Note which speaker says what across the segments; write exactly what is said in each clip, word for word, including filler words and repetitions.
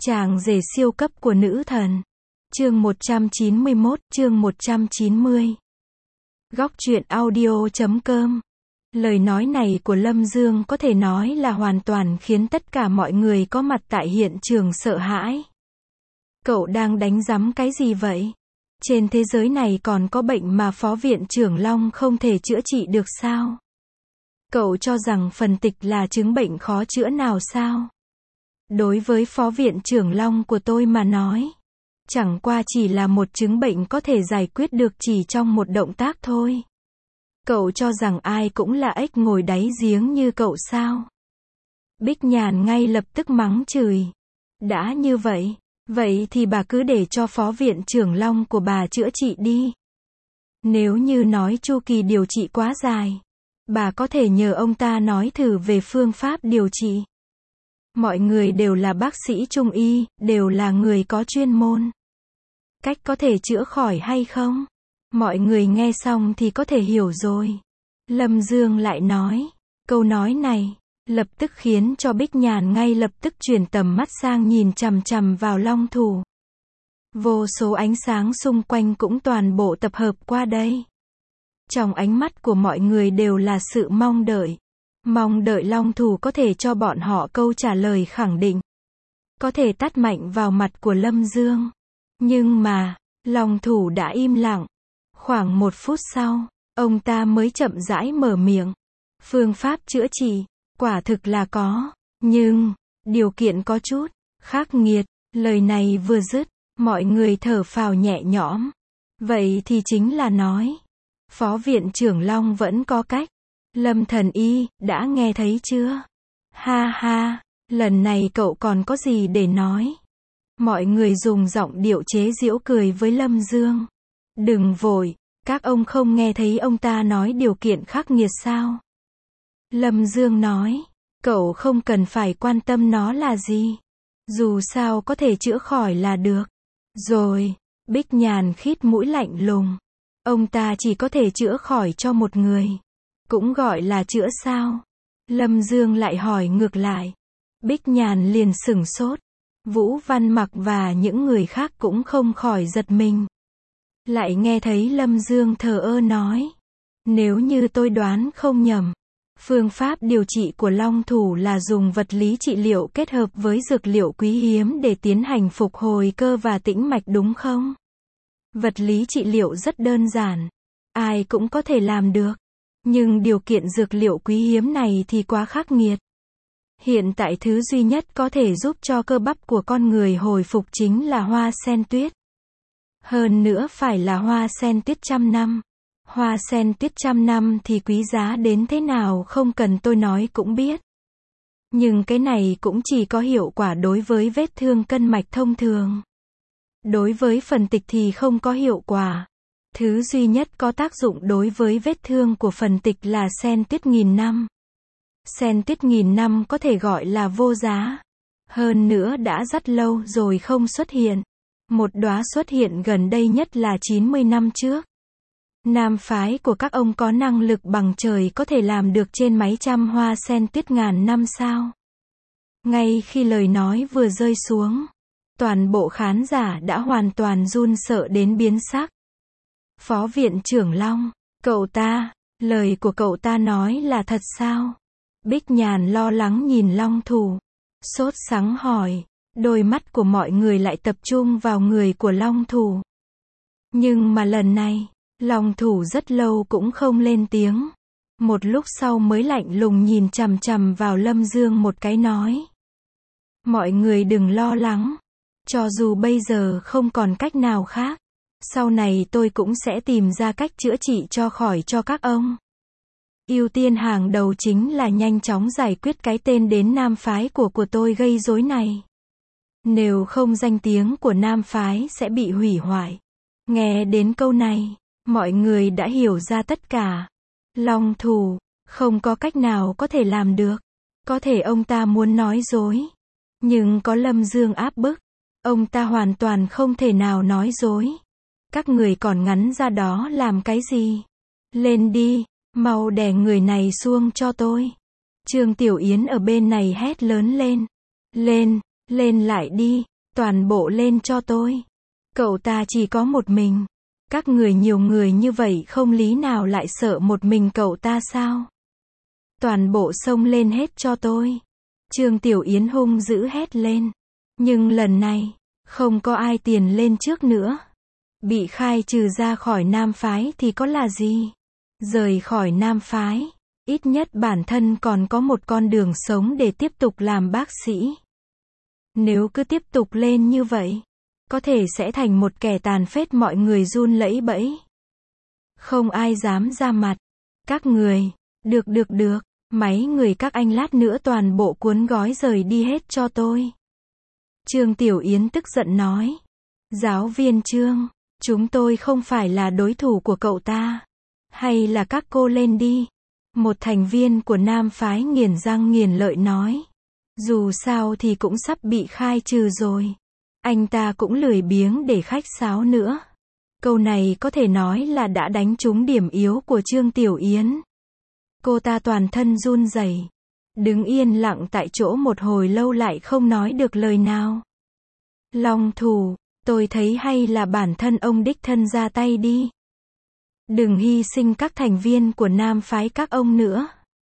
Speaker 1: Chàng rể siêu cấp của nữ thần. Chương một trăm chín mươi mốt, chương một trăm chín mươi. Góc truyện audio chấm com. Lời nói này của Lâm Dương có thể nói là hoàn toàn khiến tất cả mọi người có mặt tại hiện trường sợ hãi. Cậu đang đánh giám cái gì vậy? Trên thế giới này còn có bệnh mà Phó Viện trưởng Long không thể chữa trị được sao? Cậu cho rằng phần tịch là chứng bệnh khó chữa nào sao? Đối với Phó Viện trưởng Long của tôi mà nói, chẳng qua chỉ là một chứng bệnh có thể giải quyết được chỉ trong một động tác thôi. Cậu cho rằng ai cũng là ếch ngồi đáy giếng như cậu sao? Bích Nhàn ngay lập tức mắng chửi. Đã như vậy, vậy thì bà cứ để cho Phó Viện trưởng Long của bà chữa trị đi. Nếu như nói chu kỳ điều trị quá dài, bà có thể nhờ ông ta nói thử về phương pháp điều trị. Mọi người đều là bác sĩ trung y, đều là người có chuyên môn. Cách có thể chữa khỏi hay không? Mọi người nghe xong thì có thể hiểu rồi. Lâm Dương lại nói, câu nói này, lập tức khiến cho Bích Nhàn ngay lập tức chuyển tầm mắt sang nhìn chằm chằm vào Long Thủ. Vô số ánh sáng xung quanh cũng toàn bộ tập hợp qua đây. Trong ánh mắt của mọi người đều là sự mong đợi. Mong đợi Long Thủ có thể cho bọn họ câu trả lời khẳng định. Có thể tát mạnh vào mặt của Lâm Dương. Nhưng mà, Long Thủ đã im lặng. Khoảng một phút sau, ông ta mới chậm rãi mở miệng. Phương pháp chữa trị, quả thực là có. Nhưng, điều kiện có chút khắc nghiệt. Lời này vừa dứt, mọi người thở phào nhẹ nhõm. Vậy thì chính là nói, Phó Viện trưởng Long vẫn có cách. Lâm thần y, đã nghe thấy chưa? Ha ha, lần này cậu còn có gì để nói? Mọi người dùng giọng điệu chế giễu cười với Lâm Dương. Đừng vội, các ông không nghe thấy ông ta nói điều kiện khắc nghiệt sao? Lâm Dương nói, cậu không cần phải quan tâm nó là gì. Dù sao có thể chữa khỏi là được. Rồi, Bích Nhàn khít mũi lạnh lùng. Ông ta chỉ có thể chữa khỏi cho một người. Cũng gọi là chữa sao? Lâm Dương lại hỏi ngược lại. Bích Nhàn liền sửng sốt. Vũ Văn Mặc và những người khác cũng không khỏi giật mình. Lại nghe thấy Lâm Dương thờ ơ nói. Nếu như tôi đoán không nhầm, phương pháp điều trị của Long Thủ là dùng vật lý trị liệu kết hợp với dược liệu quý hiếm để tiến hành phục hồi cơ và tĩnh mạch đúng không? Vật lý trị liệu rất đơn giản. Ai cũng có thể làm được. Nhưng điều kiện dược liệu quý hiếm này thì quá khắc nghiệt. Hiện tại thứ duy nhất có thể giúp cho cơ bắp của con người hồi phục chính là hoa sen tuyết. Hơn nữa phải là hoa sen tuyết trăm năm. Hoa sen tuyết trăm năm thì quý giá đến thế nào không cần tôi nói cũng biết. Nhưng cái này cũng chỉ có hiệu quả đối với vết thương cân mạch thông thường. Đối với phần tịch thì không có hiệu quả. Thứ duy nhất có tác dụng đối với vết thương của phần tịch là sen tuyết nghìn năm. Sen tuyết nghìn năm có thể gọi là vô giá. Hơn nữa đã rất lâu rồi không xuất hiện. Một đóa xuất hiện gần đây nhất là chín mươi năm trước. Nam phái của các ông có năng lực bằng trời có thể làm được trên mấy trăm hoa sen tuyết ngàn năm sao? Ngay khi lời nói vừa rơi xuống, toàn bộ khán giả đã hoàn toàn run sợ đến biến sắc. Phó Viện trưởng Long, cậu ta, lời của cậu ta nói là thật sao? Bích Nhàn lo lắng nhìn Long Thủ, sốt sắng hỏi, đôi mắt của mọi người lại tập trung vào người của Long Thủ. Nhưng mà lần này, Long Thủ rất lâu cũng không lên tiếng. Một lúc sau mới lạnh lùng nhìn chằm chằm vào Lâm Dương một cái nói. Mọi người đừng lo lắng. Cho dù bây giờ không còn cách nào khác, sau này tôi cũng sẽ tìm ra cách chữa trị cho khỏi cho các ông. Ưu tiên hàng đầu chính là nhanh chóng giải quyết cái tên đến Nam phái của của tôi gây rối này. Nếu không danh tiếng của Nam phái sẽ bị hủy hoại. Nghe đến câu này, mọi người đã hiểu ra tất cả. Long Thủ, không có cách nào có thể làm được. Có thể ông ta muốn nói dối. Nhưng có Lâm Dương áp bức. Ông ta hoàn toàn không thể nào nói dối. Các người còn ngắn ra đó làm cái gì? Lên đi, mau đè người này xuống cho tôi. Trương Tiểu Yến ở bên này hét lớn lên. Lên, lên lại đi. Toàn bộ lên cho tôi. Cậu ta chỉ có một mình. Các người nhiều người như vậy không lý nào lại sợ một mình cậu ta sao? Toàn bộ xông lên hết cho tôi. Trương Tiểu Yến hung dữ hét lên. Nhưng lần này, không có ai tiền lên trước nữa. Bị khai trừ ra khỏi nam phái thì có là gì? Rời khỏi nam phái, ít nhất bản thân còn có một con đường sống để tiếp tục làm bác sĩ. Nếu cứ tiếp tục lên như vậy, có thể sẽ thành một kẻ tàn phết, mọi người run lẩy bẩy. Không ai dám ra mặt. Các người, được được được, mấy người các anh lát nữa toàn bộ cuốn gói rời đi hết cho tôi. Trương Tiểu Yến tức giận nói. Giáo viên Trương, chúng tôi không phải là đối thủ của cậu ta. Hay là các cô lên đi. Một thành viên của nam phái nghiền răng nghiền lợi nói. Dù sao thì cũng sắp bị khai trừ rồi. Anh ta cũng lười biếng để khách sáo nữa. Câu này có thể nói là đã đánh trúng điểm yếu của Trương Tiểu Yến. Cô ta toàn thân run rẩy, đứng yên lặng tại chỗ một hồi lâu lại không nói được lời nào. Long thủ, tôi thấy hay là bản thân ông đích thân ra tay đi. Đừng hy sinh các thành viên của nam phái các ông nữa.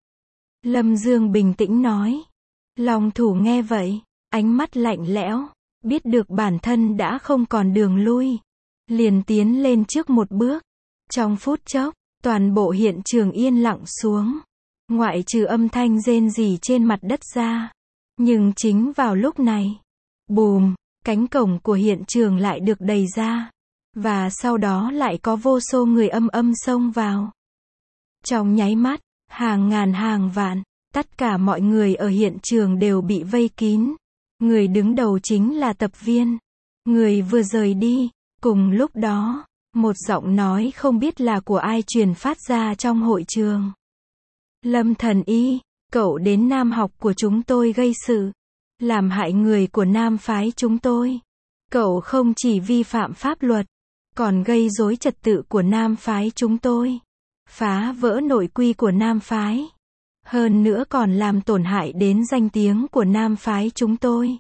Speaker 1: Lâm Dương bình tĩnh nói. Long thủ nghe vậy, ánh mắt lạnh lẽo, biết được bản thân đã không còn đường lui, liền tiến lên trước một bước. Trong phút chốc, toàn bộ hiện trường yên lặng xuống, ngoại trừ âm thanh rên rỉ trên mặt đất ra. Nhưng chính vào lúc này, bùm, cánh cổng của hiện trường lại được đẩy ra, và sau đó lại có vô số người âm âm xông vào. Trong nháy mắt, hàng ngàn hàng vạn, tất cả mọi người ở hiện trường đều bị vây kín. Người đứng đầu chính là tập viên. Người vừa rời đi. Cùng lúc đó, một giọng nói không biết là của ai truyền phát ra trong hội trường. Lâm Thần Y, cậu đến nam học của chúng tôi gây sự, làm hại người của nam phái chúng tôi. Cậu không chỉ vi phạm pháp luật, còn gây rối trật tự của nam phái chúng tôi, phá vỡ nội quy của nam phái. Hơn nữa còn làm tổn hại đến danh tiếng của nam phái chúng tôi.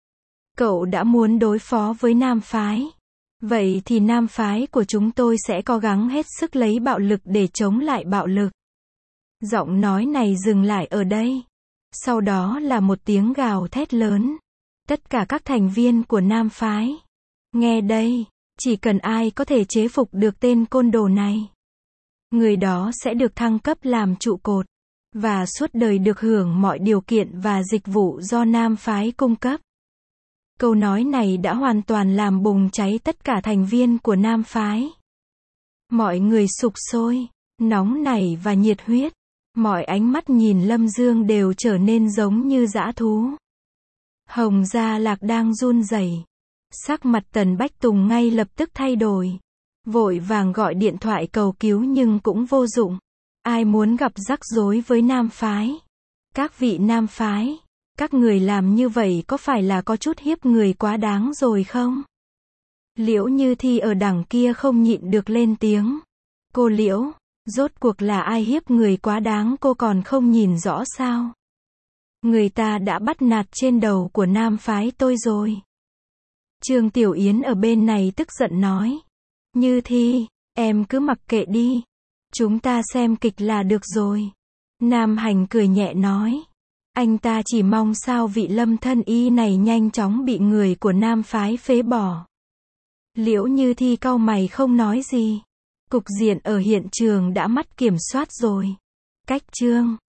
Speaker 1: Cậu đã muốn đối phó với nam phái. Vậy thì nam phái của chúng tôi sẽ cố gắng hết sức lấy bạo lực để chống lại bạo lực. Giọng nói này dừng lại ở đây. Sau đó là một tiếng gào thét lớn. Tất cả các thành viên của nam phái. Nghe đây, chỉ cần ai có thể chế phục được tên côn đồ này, người đó sẽ được thăng cấp làm trụ cột, và suốt đời được hưởng mọi điều kiện và dịch vụ do nam phái cung cấp. Câu nói này đã hoàn toàn làm bùng cháy tất cả thành viên của nam phái. Mọi người sục sôi, nóng nảy và nhiệt huyết. Mọi ánh mắt nhìn Lâm Dương đều trở nên giống như dã thú. Hồng Gia Lạc đang run rẩy. Sắc mặt Tần Bách Tùng ngay lập tức thay đổi. Vội vàng gọi điện thoại cầu cứu nhưng cũng vô dụng. Ai muốn gặp rắc rối với nam phái? Các vị nam phái, các người làm như vậy có phải là có chút hiếp người quá đáng rồi không? Liễu Như Thi ở đằng kia không nhịn được lên tiếng. Cô Liễu, rốt cuộc là ai hiếp người quá đáng cô còn không nhìn rõ sao? Người ta đã bắt nạt trên đầu của nam phái tôi rồi. Trương Tiểu Yến ở bên này tức giận nói. Như Thi, em cứ mặc kệ đi. Chúng ta xem kịch là được rồi. Nam Hành cười nhẹ nói. Anh ta chỉ mong sao vị Lâm Thân Y này nhanh chóng bị người của nam phái phế bỏ. Liễu Như Thi cau mày không nói gì. Cục diện ở hiện trường đã mất kiểm soát rồi. Cách Trương